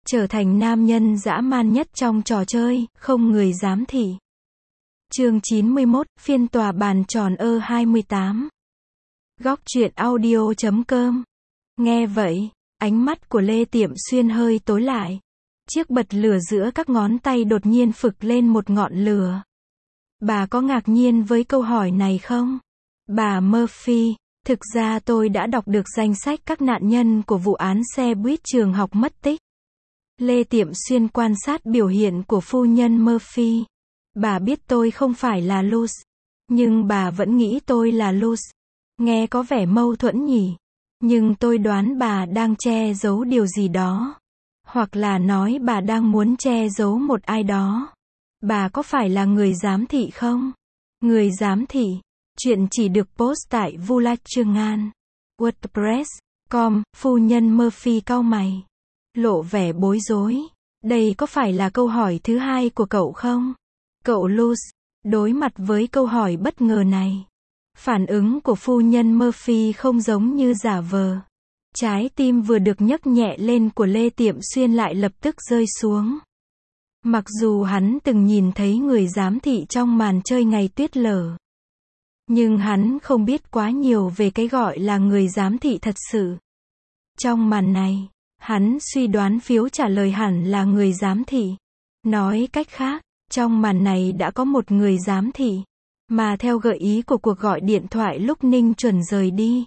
trở thành nam nhân dã man nhất trong trò chơi, không người giám thị. Chương 91, phiên tòa bàn tròn E28. Góc truyện audio.com. Nghe vậy, ánh mắt của Lê Tiệm Xuyên hơi tối lại. Chiếc bật lửa giữa các ngón tay đột nhiên phực lên một ngọn lửa. Bà có ngạc nhiên với câu hỏi này không? Bà Murphy, thực ra tôi đã đọc được danh sách các nạn nhân của vụ án xe buýt trường học mất tích. Lê Tiệm Xuyên quan sát biểu hiện của phu nhân Murphy. Bà biết tôi không phải là Luz, nhưng bà vẫn nghĩ tôi là Luz. Nghe có vẻ mâu thuẫn nhỉ? Nhưng tôi đoán bà đang che giấu điều gì đó. Hoặc là nói bà đang muốn che giấu một ai đó. Bà có phải là người giám thị không? Người giám thị. Chuyện chỉ được post tại Vulachangan. WordPress.com. Phu nhân Murphy cau mày, lộ vẻ bối rối. Đây có phải là câu hỏi thứ hai của cậu không? Cậu Luz, đối mặt với câu hỏi bất ngờ này, phản ứng của phu nhân Murphy không giống như giả vờ. Trái tim vừa được nhấc nhẹ lên của Lê Tiệm Xuyên lại lập tức rơi xuống. Mặc dù hắn từng nhìn thấy người giám thị trong màn chơi ngày tuyết lở, nhưng hắn không biết quá nhiều về cái gọi là người giám thị thật sự. Trong màn này, hắn suy đoán phiếu trả lời hẳn là người giám thị. Nói cách khác, trong màn này đã có một người giám thị, mà theo gợi ý của cuộc gọi điện thoại lúc Ninh Chuẩn rời đi,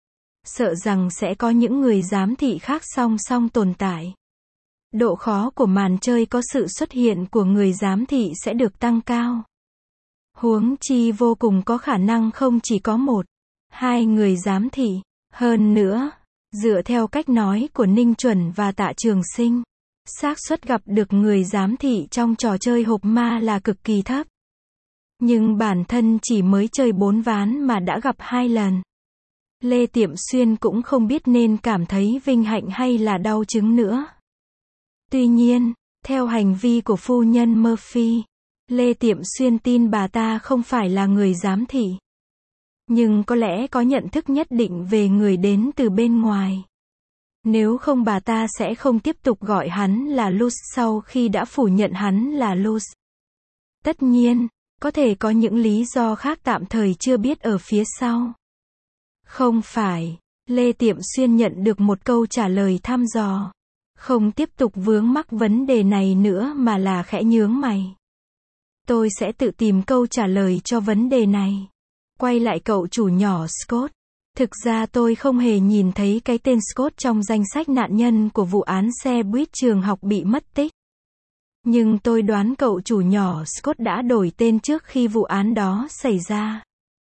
sợ rằng sẽ có những người giám thị khác song song tồn tại. Độ khó của màn chơi có sự xuất hiện của người giám thị sẽ được tăng cao. Huống chi vô cùng có khả năng không chỉ có một, hai người giám thị. Hơn nữa, dựa theo cách nói của Ninh Chuẩn và Tạ Trường Sinh, xác suất gặp được người giám thị trong trò chơi hộp ma là cực kỳ thấp. Nhưng bản thân chỉ mới chơi 4 ván mà đã gặp 2 lần. Lê Tiệm Xuyên cũng không biết nên cảm thấy vinh hạnh hay là đau chứng nữa. Tuy nhiên, theo hành vi của phu nhân Murphy, Lê Tiệm Xuyên tin bà ta không phải là người giám thị. Nhưng có lẽ có nhận thức nhất định về người đến từ bên ngoài. Nếu không bà ta sẽ không tiếp tục gọi hắn là Luz sau khi đã phủ nhận hắn là Luz. Tất nhiên, có thể có những lý do khác tạm thời chưa biết ở phía sau. Không phải, Lê Tiệm Xuyên nhận được một câu trả lời thăm dò. Không tiếp tục vướng mắc vấn đề này nữa mà là khẽ nhướng mày. Tôi sẽ tự tìm câu trả lời cho vấn đề này. Quay lại cậu chủ nhỏ Scott. Thực ra tôi không hề nhìn thấy cái tên Scott trong danh sách nạn nhân của vụ án xe buýt trường học bị mất tích. Nhưng tôi đoán cậu chủ nhỏ Scott đã đổi tên trước khi vụ án đó xảy ra.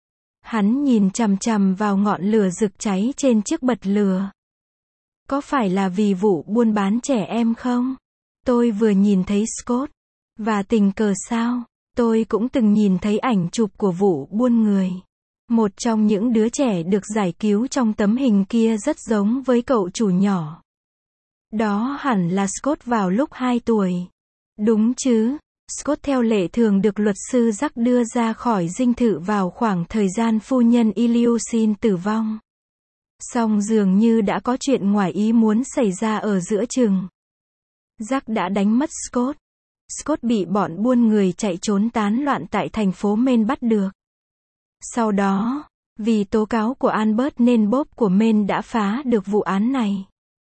Hắn nhìn chằm chằm vào ngọn lửa rực cháy trên chiếc bật lửa. Có phải là vì vụ buôn bán trẻ em không? Tôi vừa nhìn thấy Scott. Và tình cờ sao, tôi cũng từng nhìn thấy ảnh chụp của vụ buôn người. Một trong những đứa trẻ được giải cứu trong tấm hình kia rất giống với cậu chủ nhỏ. Đó hẳn là Scott vào lúc 2 tuổi. Đúng chứ? Scott theo lệ thường được luật sư Jack đưa ra khỏi dinh thự vào khoảng thời gian phu nhân Ilyushin tử vong. Song dường như đã có chuyện ngoài ý muốn xảy ra ở giữa chừng. Jack đã đánh mất Scott. Scott bị bọn buôn người chạy trốn tán loạn tại thành phố Maine bắt được. Sau đó, vì tố cáo của Albert nên Bob của Maine đã phá được vụ án này.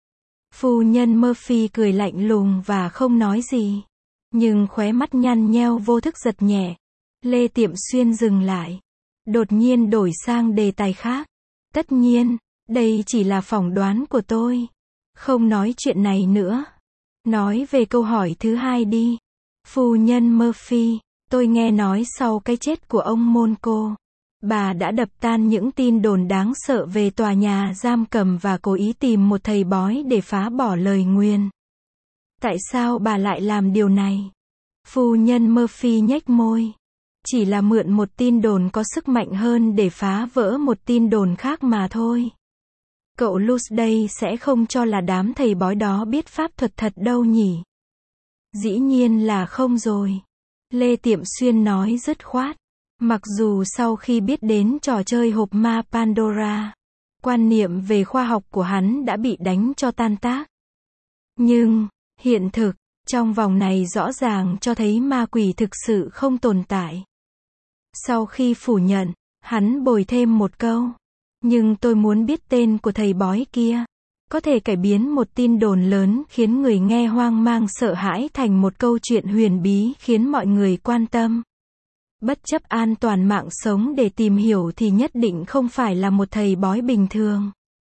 Phu nhân Murphy cười lạnh lùng và không nói gì. Nhưng khóe mắt nhăn nheo vô thức giật nhẹ. Lê Tiệm Xuyên dừng lại. Đột nhiên đổi sang đề tài khác. Tất nhiên, đây chỉ là phỏng đoán của tôi. Không nói chuyện này nữa. Nói về câu hỏi thứ hai đi. Phu nhân Murphy, tôi nghe nói sau cái chết của ông Monco, bà đã đập tan những tin đồn đáng sợ về tòa nhà giam cầm và cố ý tìm một thầy bói để phá bỏ lời nguyền. Tại sao bà lại làm điều này? Phu nhân Murphy nhếch môi. Chỉ là mượn một tin đồn có sức mạnh hơn để phá vỡ một tin đồn khác mà thôi. Cậu Luz đây sẽ không cho là đám thầy bói đó biết pháp thuật thật đâu nhỉ? Dĩ nhiên là không rồi. Lê Tiệm Xuyên nói dứt khoát. Mặc dù sau khi biết đến trò chơi hộp ma Pandora, quan niệm về khoa học của hắn đã bị đánh cho tan tác. Nhưng, Hiện thực, trong vòng này rõ ràng cho thấy ma quỷ thực sự không tồn tại. Sau khi phủ nhận, hắn bồi thêm một câu. Nhưng tôi muốn biết tên của thầy bói kia. Có thể cải biến một tin đồn lớn khiến người nghe hoang mang sợ hãi thành một câu chuyện huyền bí khiến mọi người quan tâm. Bất chấp an toàn mạng sống để tìm hiểu thì nhất định không phải là một thầy bói bình thường.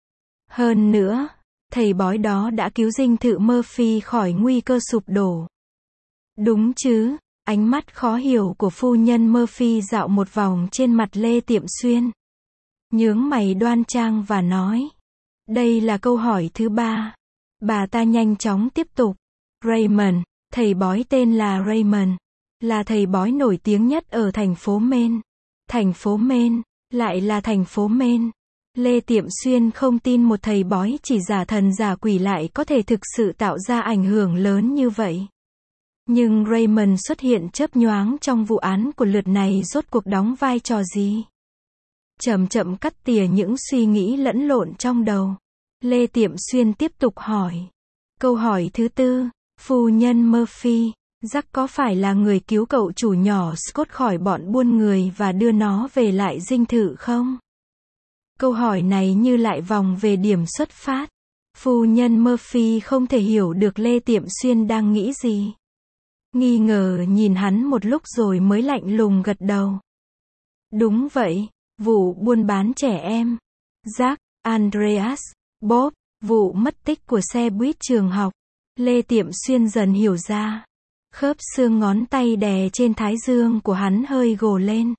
Hơn nữa, thầy bói đó đã cứu dinh thự Murphy khỏi nguy cơ sụp đổ. Đúng chứ? Ánh mắt khó hiểu của phu nhân Murphy dạo một vòng trên mặt Lê Tiệm Xuyên. Nhướng mày đoan trang và nói. Đây là câu hỏi thứ 3. Bà ta nhanh chóng tiếp tục. Raymond, thầy bói tên là Raymond, là thầy bói nổi tiếng nhất ở thành phố Maine. Thành phố Maine, lại là thành phố Maine. Lê Tiệm Xuyên không tin một thầy bói chỉ giả thần giả quỷ lại có thể thực sự tạo ra ảnh hưởng lớn như vậy. Nhưng Raymond xuất hiện chớp nhoáng trong vụ án của lượt này rốt cuộc đóng vai trò gì? Chậm chậm cắt tỉa những suy nghĩ lẫn lộn trong đầu. Lê Tiệm Xuyên tiếp tục hỏi. Câu hỏi thứ 4, phu nhân Murphy, Jack có phải là người cứu cậu chủ nhỏ Scott khỏi bọn buôn người và đưa nó về lại dinh thự không? Câu hỏi này như lại vòng về điểm xuất phát. Phu nhân Murphy không thể hiểu được Lê Tiệm Xuyên đang nghĩ gì. Nghi ngờ nhìn hắn một lúc rồi mới lạnh lùng gật đầu. Đúng vậy, vụ buôn bán trẻ em. Jack, Andreas, Bob, vụ mất tích của xe buýt trường học. Lê Tiệm Xuyên dần hiểu ra. Khớp xương ngón tay đè trên thái dương của hắn hơi gồ lên.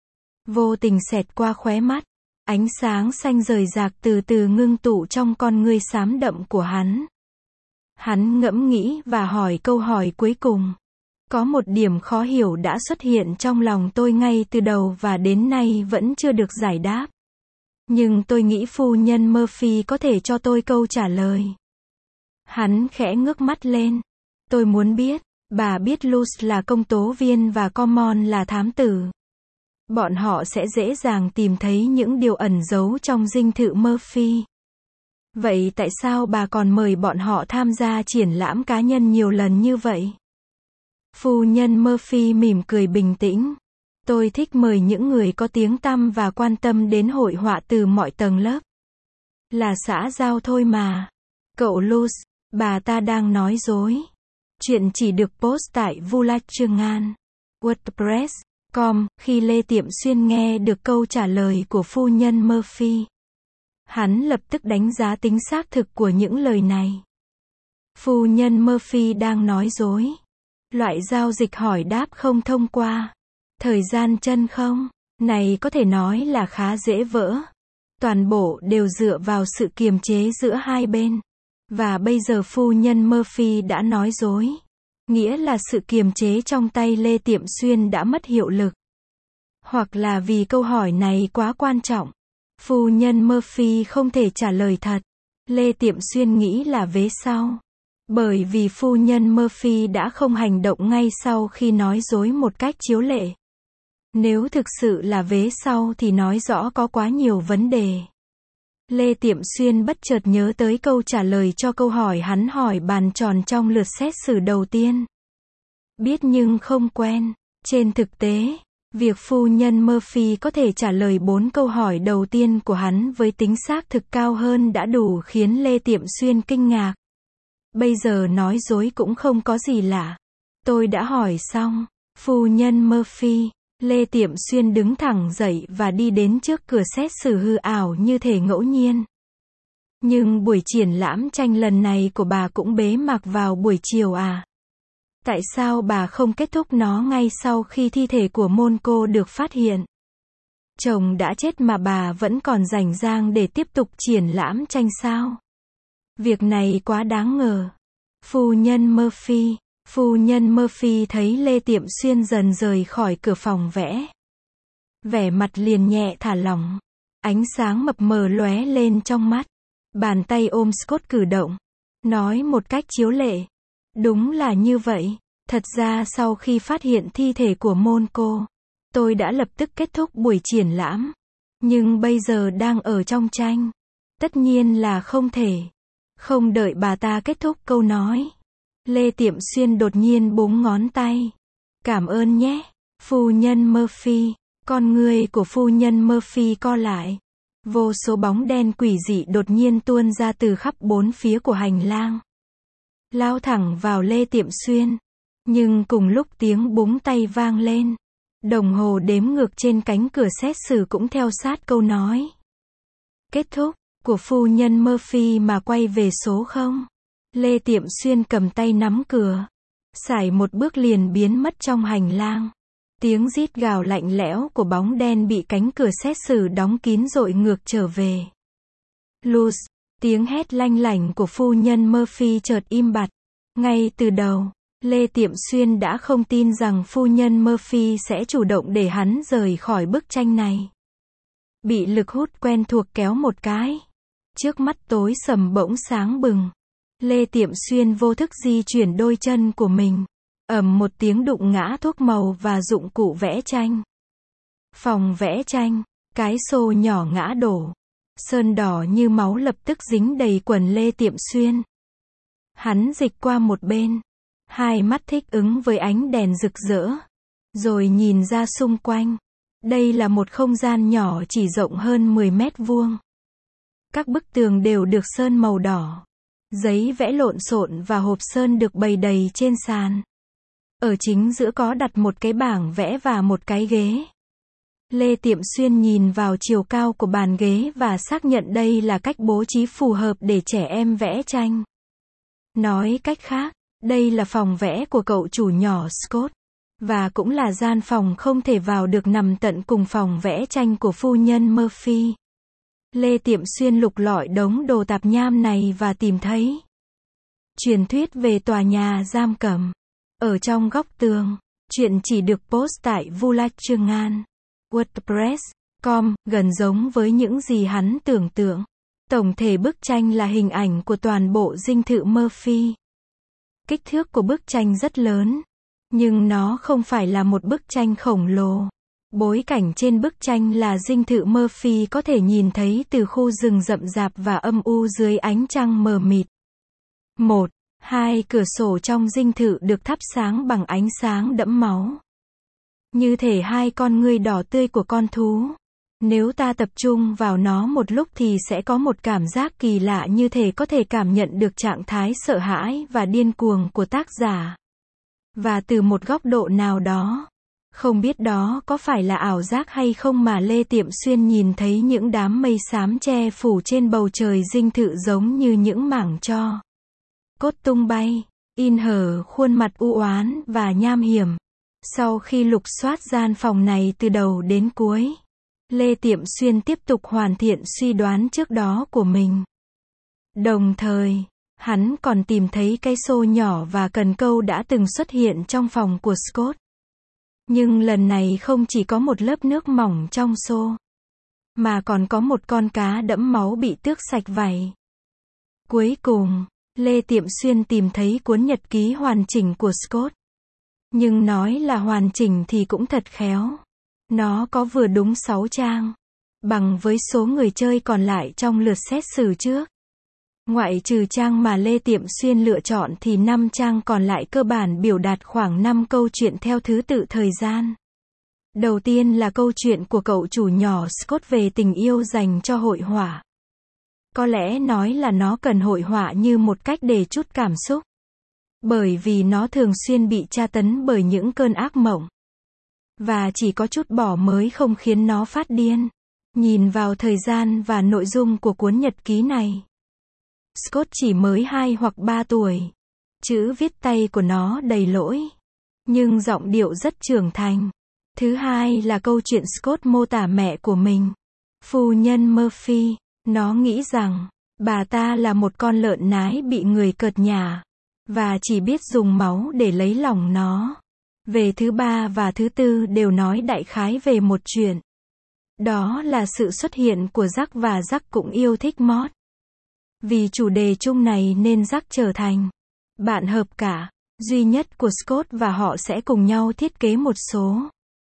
Vô tình xẹt qua khóe mắt. Ánh sáng xanh rời rạc từ từ ngưng tụ trong con ngươi xám đậm của hắn. Hắn ngẫm nghĩ và hỏi câu hỏi cuối cùng. Có một điểm khó hiểu đã xuất hiện trong lòng tôi ngay từ đầu và đến nay vẫn chưa được giải đáp. Nhưng tôi nghĩ phu nhân Murphy có thể cho tôi câu trả lời. Hắn khẽ ngước mắt lên. Tôi muốn biết, bà biết Luz là công tố viên và Common là thám tử. Bọn họ sẽ dễ dàng tìm thấy những điều ẩn giấu trong dinh thự Murphy. Vậy tại sao bà còn mời bọn họ tham gia triển lãm cá nhân nhiều lần như vậy? Phu nhân Murphy mỉm cười bình tĩnh. Tôi thích mời những người có tiếng tăm và quan tâm đến hội họa từ mọi tầng lớp. Là xã giao thôi mà. Cậu Luz, bà ta đang nói dối. Chuyện chỉ được post tại Vulachangan, WordPress.com. Khi Lê Tiệm Xuyên nghe được câu trả lời của phu nhân Murphy, hắn lập tức đánh giá tính xác thực của những lời này. Phu nhân Murphy đang nói dối. Loại giao dịch hỏi đáp không thông qua. Thời gian chân không? Này có thể nói là khá dễ vỡ. Toàn bộ đều dựa vào sự kiềm chế giữa hai bên. Và bây giờ phu nhân Murphy đã nói dối. Nghĩa là sự kiềm chế trong tay Lê Tiệm Xuyên đã mất hiệu lực. Hoặc là vì câu hỏi này quá quan trọng. Phu nhân Murphy không thể trả lời thật. Lê Tiệm Xuyên nghĩ là vế sau. Bởi vì phu nhân Murphy đã không hành động ngay sau khi nói dối một cách chiếu lệ. Nếu thực sự là vế sau thì nói rõ có quá nhiều vấn đề. Lê Tiệm Xuyên bất chợt nhớ tới câu trả lời cho câu hỏi hắn hỏi bàn tròn trong lượt xét xử đầu tiên. Biết nhưng không quen. Trên thực tế, việc phu nhân Murphy có thể trả lời 4 câu hỏi đầu tiên của hắn với tính xác thực cao hơn đã đủ khiến Lê Tiệm Xuyên kinh ngạc. Bây giờ nói dối cũng không có gì lạ. Tôi đã hỏi xong. Phu nhân Murphy. Lê Tiệm Xuyên đứng thẳng dậy và đi đến trước cửa xét xử hư ảo như thể ngẫu nhiên. Nhưng buổi triển lãm tranh lần này của bà cũng bế mạc vào buổi chiều à? Tại sao bà không kết thúc nó ngay sau khi thi thể của Monaco được phát hiện? Chồng đã chết mà bà vẫn còn rảnh rang để tiếp tục triển lãm tranh sao? Việc này quá đáng ngờ. Phu nhân Murphy. Phu nhân Murphy thấy Lê Tiệm Xuyên dần rời khỏi cửa phòng vẽ. Vẻ mặt liền nhẹ thả lỏng. Ánh sáng mập mờ lóe lên trong mắt. Bàn tay ôm Scott cử động. Nói một cách chiếu lệ. Đúng là như vậy. Thật ra sau khi phát hiện thi thể của Monaco, tôi đã lập tức kết thúc buổi triển lãm. Nhưng bây giờ đang ở trong tranh. Tất nhiên là không thể. Không đợi bà ta kết thúc câu nói. Lê Tiệm Xuyên đột nhiên búng ngón tay. Cảm ơn nhé, phu nhân Murphy. Con người của phu nhân Murphy co lại. Vô số bóng đen quỷ dị đột nhiên tuôn ra từ khắp bốn phía của hành lang. Lao thẳng vào Lê Tiệm Xuyên. Nhưng cùng lúc tiếng búng tay vang lên, đồng hồ đếm ngược trên cánh cửa xét xử cũng theo sát câu nói. Kết thúc, của phu nhân Murphy mà quay về số 0. Lê Tiệm Xuyên cầm tay nắm cửa. Sải một bước liền biến mất trong hành lang. Tiếng rít gào lạnh lẽo của bóng đen bị cánh cửa xét xử đóng kín dội ngược trở về. Luz, tiếng hét lanh lảnh của phu nhân Murphy chợt im bặt. Ngay từ đầu, Lê Tiệm Xuyên đã không tin rằng phu nhân Murphy sẽ chủ động để hắn rời khỏi bức tranh này. Bị lực hút quen thuộc kéo một cái. Trước mắt tối sầm bỗng sáng bừng. Lê Tiệm Xuyên vô thức di chuyển đôi chân của mình. Ầm một tiếng đụng ngã thuốc màu và dụng cụ vẽ tranh. Phòng vẽ tranh, cái xô nhỏ ngã đổ. Sơn đỏ như máu lập tức dính đầy quần Lê Tiệm Xuyên. Hắn dịch qua một bên. Hai mắt thích ứng với ánh đèn rực rỡ. Rồi nhìn ra xung quanh. Đây là một không gian nhỏ chỉ rộng hơn 10 mét vuông. Các bức tường đều được sơn màu đỏ. Giấy vẽ lộn xộn và hộp sơn được bày đầy trên sàn. Ở chính giữa có đặt một cái bảng vẽ và một cái ghế. Lê Tiệm Xuyên nhìn vào chiều cao của bàn ghế và xác nhận đây là cách bố trí phù hợp để trẻ em vẽ tranh. Nói cách khác, đây là phòng vẽ của cậu chủ nhỏ Scott. Và cũng là gian phòng không thể vào được nằm tận cùng phòng vẽ tranh của phu nhân Murphy. Lê Tiệm Xuyên lục lọi đống đồ tạp nham này và tìm thấy truyền thuyết về tòa nhà giam cầm. Ở trong góc tường, chuyện chỉ được post tại Vulachangan, WordPress.com, gần giống với những gì hắn tưởng tượng. Tổng thể bức tranh là hình ảnh của toàn bộ dinh thự Murphy. Kích thước của bức tranh rất lớn, nhưng nó không phải là một bức tranh khổng lồ. Bối cảnh trên bức tranh là dinh thự Murphy có thể nhìn thấy từ khu rừng rậm rạp và âm u dưới ánh trăng mờ mịt. 1-2 cửa sổ trong dinh thự được thắp sáng bằng ánh sáng đẫm máu. Như thể hai con ngươi đỏ tươi của con thú. Nếu ta tập trung vào nó một lúc thì sẽ có một cảm giác kỳ lạ như thể có thể cảm nhận được trạng thái sợ hãi và điên cuồng của tác giả. Và từ một góc độ nào đó, không biết đó có phải là ảo giác hay không mà Lê Tiệm Xuyên nhìn thấy những đám mây xám che phủ trên bầu trời dinh thự giống như những mảng tro cốt tung bay, in hở khuôn mặt u oán và nham hiểm. Sau khi lục soát gian phòng này từ đầu đến cuối, Lê Tiệm Xuyên tiếp tục hoàn thiện suy đoán trước đó của mình. Đồng thời, hắn còn tìm thấy cái xô nhỏ và cần câu đã từng xuất hiện trong phòng của Scott. Nhưng lần này không chỉ có một lớp nước mỏng trong xô, mà còn có một con cá đẫm máu bị tước sạch vảy. Cuối cùng, Lê Tiệm Xuyên tìm thấy cuốn nhật ký hoàn chỉnh của Scott. Nhưng nói là hoàn chỉnh thì cũng thật khéo. Nó có vừa đúng 6 trang, bằng với số người chơi còn lại trong lượt xét xử trước. Ngoại trừ trang mà Lê Tiệm Xuyên lựa chọn thì 5 trang còn lại cơ bản biểu đạt khoảng 5 câu chuyện theo thứ tự thời gian. Đầu tiên là câu chuyện của cậu chủ nhỏ Scott về tình yêu dành cho hội họa. Có lẽ nói là nó cần hội họa như một cách để trút cảm xúc. Bởi vì nó thường xuyên bị tra tấn bởi những cơn ác mộng. Và chỉ có chút bỏ mới không khiến nó phát điên. Nhìn vào thời gian và nội dung của cuốn nhật ký này, Scott chỉ mới 2 hoặc 3 tuổi. Chữ viết tay của nó đầy lỗi, nhưng giọng điệu rất trưởng thành. Thứ hai là câu chuyện Scott mô tả mẹ của mình, phu nhân Murphy. Nó nghĩ rằng, bà ta là một con lợn nái bị người cợt nhả, và chỉ biết dùng máu để lấy lòng nó. Về thứ ba và thứ tư đều nói đại khái về một chuyện. Đó là sự xuất hiện của Jack và Jack cũng yêu thích Mod. Vì chủ đề chung này nên Jack trở thành bạn hợp cả duy nhất của Scott và họ sẽ cùng nhau thiết kế một số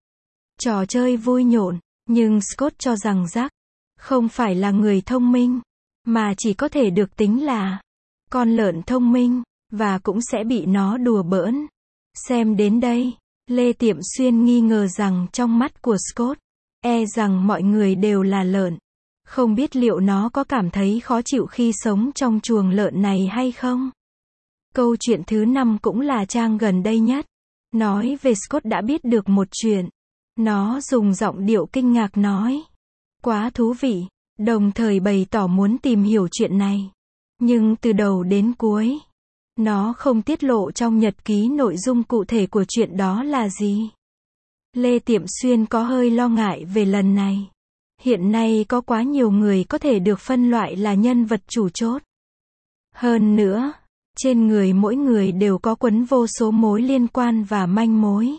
trò chơi vui nhộn. Nhưng Scott cho rằng Jack không phải là người thông minh, mà chỉ có thể được tính là con lợn thông minh. và cũng sẽ bị nó đùa bỡn. Xem đến đây, Lê Tiệm Xuyên nghi ngờ rằng trong mắt của Scott, rằng mọi người đều là lợn. Không biết liệu nó có cảm thấy khó chịu khi sống trong chuồng lợn này hay không? Câu chuyện thứ 5 cũng là trang gần đây nhất. Nói về Scott đã biết được một chuyện. Nó dùng giọng điệu kinh ngạc nói. Quá thú vị, đồng thời bày tỏ muốn tìm hiểu chuyện này. Nhưng từ đầu đến cuối, nó không tiết lộ trong nhật ký nội dung cụ thể của chuyện đó là gì. Lê Tiệm Xuyên có hơi lo ngại về lần này. Hiện nay có quá nhiều người có thể được phân loại là nhân vật chủ chốt. Hơn nữa, trên người mỗi người đều có quấn vô số mối liên quan và manh mối.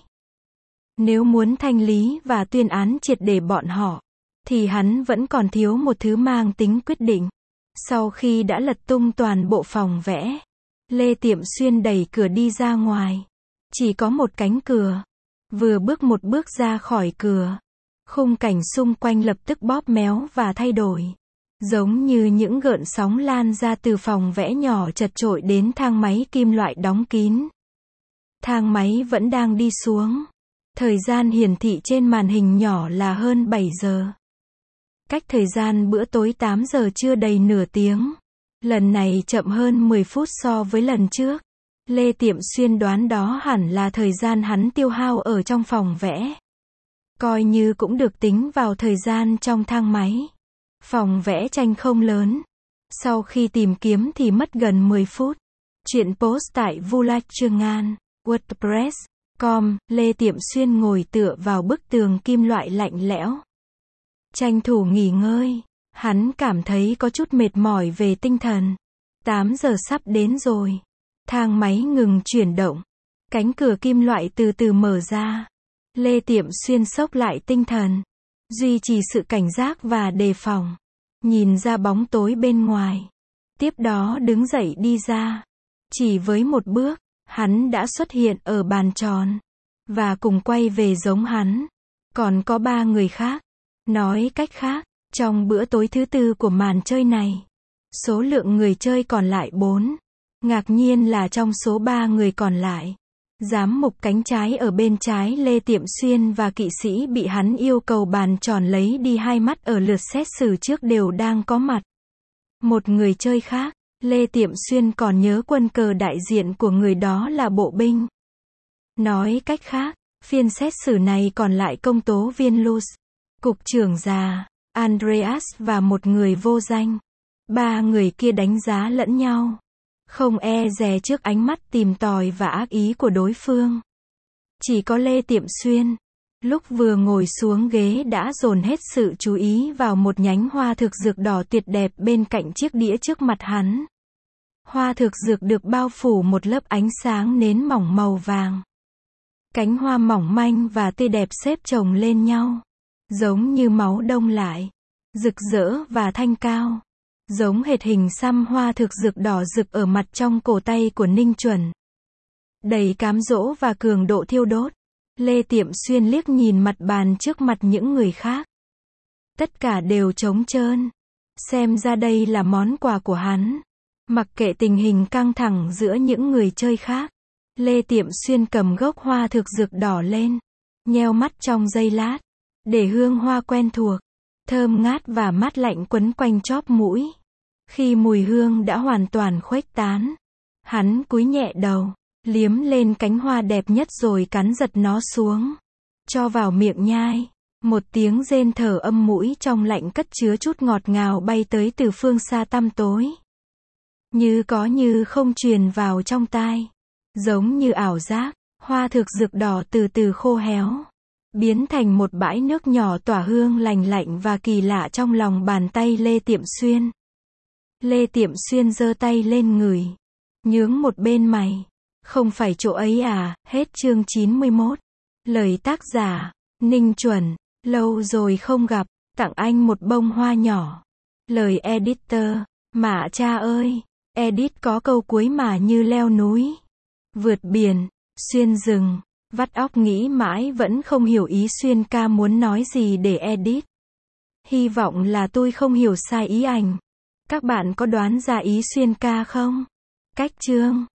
Nếu muốn thanh lý và tuyên án triệt để bọn họ, thì hắn vẫn còn thiếu một thứ mang tính quyết định. Sau khi đã lật tung toàn bộ phòng vẽ, Lê Tiệm Xuyên đẩy cửa đi ra ngoài. Chỉ có một cánh cửa. Vừa bước một bước ra khỏi cửa, khung cảnh xung quanh lập tức bóp méo và thay đổi. Giống như những gợn sóng lan ra từ phòng vẽ nhỏ chật chội đến thang máy kim loại đóng kín. Thang máy vẫn đang đi xuống. Thời gian hiển thị trên màn hình nhỏ là hơn 7 giờ. Cách thời gian bữa tối 8 giờ chưa đầy nửa tiếng. Lần này chậm hơn 10 phút so với lần trước. Lê Tiệm Xuyên đoán đó hẳn là thời gian hắn tiêu hao ở trong phòng vẽ. Coi như cũng được tính vào thời gian trong thang máy. Phòng vẽ tranh không lớn. Sau khi tìm kiếm thì mất gần 10 phút. Chuyện post tại Vulachangan, WordPress.com, Lê Tiệm Xuyên ngồi tựa vào bức tường kim loại lạnh lẽo. Tranh thủ nghỉ ngơi. Hắn cảm thấy có chút mệt mỏi về tinh thần. 8 giờ sắp đến rồi. Thang máy ngừng chuyển động. Cánh cửa kim loại từ từ mở ra. Lê Tiệm Xuyên xốc lại tinh thần. Duy trì sự cảnh giác và đề phòng. Nhìn ra bóng tối bên ngoài. Tiếp đó đứng dậy đi ra. Chỉ với một bước, hắn đã xuất hiện ở bàn tròn. Và cùng quay về giống hắn. Còn có 3 người khác. Nói cách khác, trong bữa tối thứ 4 của màn chơi này, số lượng người chơi còn lại 4. Ngạc nhiên là trong số 3 người còn lại, giám mục cánh trái ở bên trái Lê Tiệm Xuyên và kỵ sĩ bị hắn yêu cầu bàn tròn lấy đi 2 mắt ở lượt xét xử trước đều đang có mặt. Một người chơi khác, Lê Tiệm Xuyên còn nhớ quân cờ đại diện của người đó là bộ binh. Nói cách khác, phiên xét xử này còn lại công tố viên Luz, cục trưởng già, Andreas và một người vô danh. 3 người kia đánh giá lẫn nhau. Không e dè trước ánh mắt tìm tòi và ác ý của đối phương. Chỉ có Lê Tiệm Xuyên, lúc vừa ngồi xuống ghế đã dồn hết sự chú ý vào một nhánh hoa thực dược đỏ tuyệt đẹp bên cạnh chiếc đĩa trước mặt hắn. Hoa thực dược được bao phủ một lớp ánh sáng nến mỏng màu vàng. Cánh hoa mỏng manh và tươi đẹp xếp chồng lên nhau. Giống như máu đông lại. Rực rỡ và thanh cao. Giống hệt hình xăm hoa thực dược đỏ rực ở mặt trong cổ tay của Ninh Chuẩn. Đầy cám dỗ và cường độ thiêu đốt. Lê Tiệm Xuyên liếc nhìn mặt bàn trước mặt những người khác. Tất cả đều trống trơn. Xem ra đây là món quà của hắn. Mặc kệ tình hình căng thẳng giữa những người chơi khác, Lê Tiệm Xuyên cầm gốc hoa thực dược đỏ lên. Nheo mắt trong giây lát. Để hương hoa quen thuộc, thơm ngát và mát lạnh quấn quanh chóp mũi. Khi mùi hương đã hoàn toàn khuếch tán, hắn cúi nhẹ đầu, liếm lên cánh hoa đẹp nhất rồi cắn giật nó xuống. Cho vào miệng nhai. Một tiếng rên thở âm mũi trong lạnh cất chứa chút ngọt ngào bay tới từ phương xa tăm tối. Như có như không truyền vào trong tai. Giống như ảo giác, hoa thực dược đỏ từ từ khô héo. Biến thành một bãi nước nhỏ tỏa hương lành lạnh và kỳ lạ trong lòng bàn tay Lê Tiệm Xuyên. Lê Tiệm Xuyên giơ tay lên ngửi. Nhướng một bên mày. Không phải chỗ ấy à, hết chương 91. Lời tác giả, Ninh Chuẩn. Lâu rồi không gặp, tặng anh một bông hoa nhỏ. Lời editor, Mạ cha ơi. Edit có câu cuối mà như leo núi, vượt biển, xuyên rừng. Vắt óc nghĩ mãi vẫn không hiểu ý Xuyên ca muốn nói gì để edit. Hy vọng là tôi không hiểu sai ý ảnh. Các bạn có đoán ra ý Xuyên ca không? Cách chương